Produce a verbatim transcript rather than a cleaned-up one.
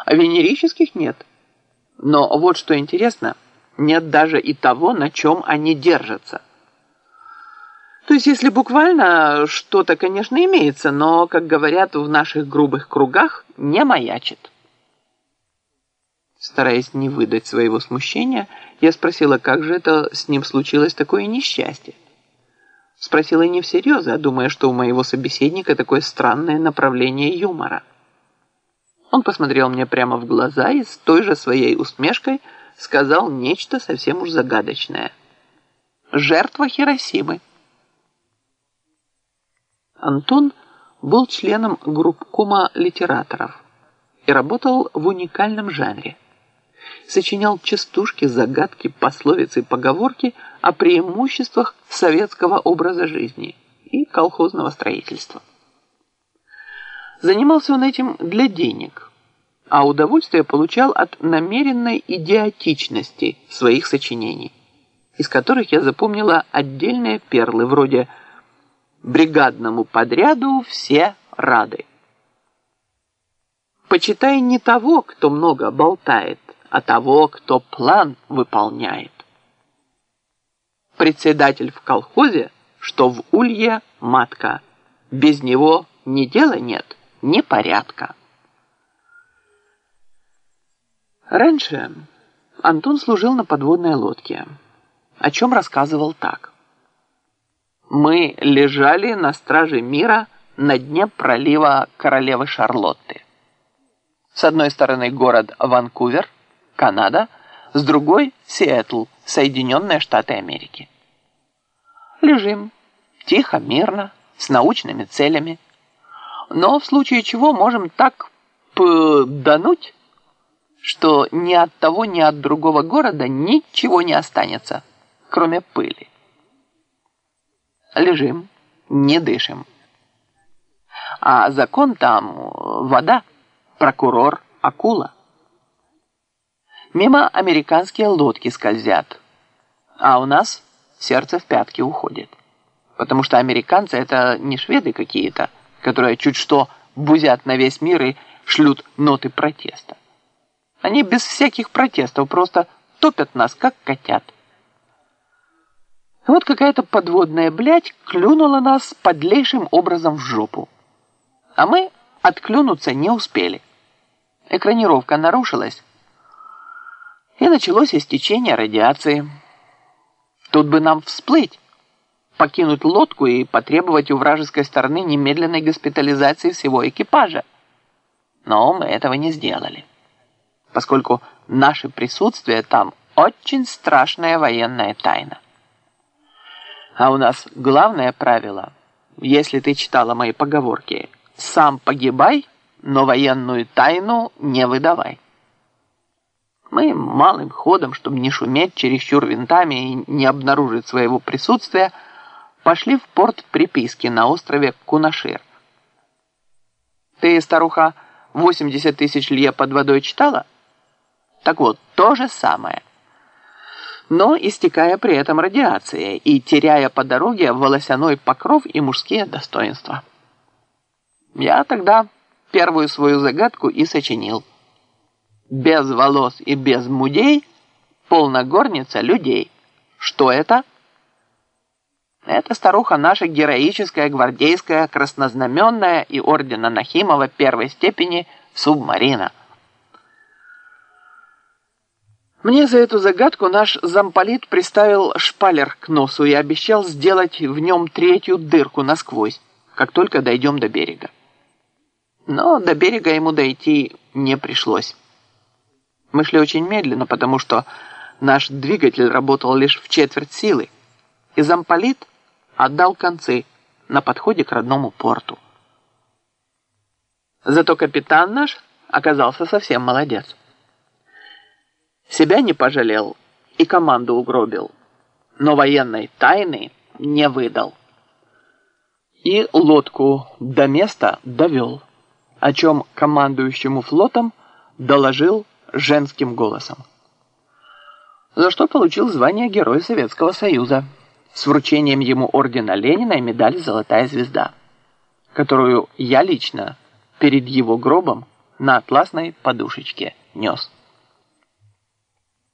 А венерических нет. Но вот что интересно, нет даже и того, на чем они держатся. То есть, если буквально, что-то, конечно, имеется, но, как говорят в наших грубых кругах, не маячит. Стараясь не выдать своего смущения, я спросила, как же это с ним случилось такое несчастье. Спросила не всерьез, а думая, что у моего собеседника такое странное направление юмора. Он посмотрел мне прямо в глаза и с той же своей усмешкой сказал нечто совсем уж загадочное. «Жертва Хиросимы». Антон был членом группкома литераторов и работал в уникальном жанре. Сочинял частушки, загадки, пословицы и поговорки о преимуществах советского образа жизни и колхозного строительства. Занимался он этим для денег, а удовольствие получал от намеренной идиотичности своих сочинений, из которых я запомнила отдельные перлы вроде «Бригадному подряду все рады». Почитай не того, кто много болтает, а того, кто план выполняет. Председатель в колхозе, что в улье матка. Без него ни дела нет, ни порядка. Раньше Антон служил на подводной лодке, о чем рассказывал так. Мы лежали на страже мира на дне пролива Королевы Шарлотты. С одной стороны город Ванкувер, Канада, с другой – Сиэтл, Соединенные Штаты Америки. Лежим, тихо, мирно, с научными целями, но в случае чего можем так пдануть, что ни от того, ни от другого города ничего не останется, кроме пыли. Лежим, не дышим. А закон там – вода, прокурор – акула. Мимо американские лодки скользят, а у нас сердце в пятки уходит. Потому что американцы – это не шведы какие-то, которые чуть что бузят на весь мир и шлют ноты протеста. Они без всяких протестов просто топят нас, как котят. Вот какая-то подводная блядь клюнула нас подлейшим образом в жопу. А мы отклюнуться не успели. Экранировка нарушилась, и началось истечение радиации. Тут бы нам всплыть, покинуть лодку и потребовать у вражеской стороны немедленной госпитализации всего экипажа. Но мы этого не сделали, поскольку наше присутствие там очень страшная военная тайна. А у нас главное правило, если ты читала мои поговорки, сам погибай, но военную тайну не выдавай. Мы малым ходом, чтобы не шуметь чересчур винтами и не обнаружить своего присутствия, пошли в порт приписки на острове Кунашир. Ты, старуха, восемьдесят тысяч лье под водой читала? Так вот, то же самое. Но истекая при этом радиацией и теряя по дороге волосяной покров и мужские достоинства. Я тогда первую свою загадку и сочинил. Без волос и без мудей полна горница людей. Что это? Это, старуха, наша героическая, гвардейская, краснознаменная и ордена Нахимова первой степени субмарина. Мне за эту загадку наш замполит приставил шпалер к носу и обещал сделать в нем третью дырку насквозь, как только дойдем до берега. Но до берега ему дойти не пришлось. Мы шли очень медленно, потому что наш двигатель работал лишь в четверть силы, и замполит отдал концы на подходе к родному порту. Зато капитан наш оказался совсем молодец. Себя не пожалел и команду угробил, но военной тайны не выдал. И лодку до места довел, о чем командующему флотом доложил женским голосом. За что получил звание Героя Советского Союза с вручением ему ордена Ленина и медали «Золотая звезда», которую я лично перед его гробом на атласной подушечке нес.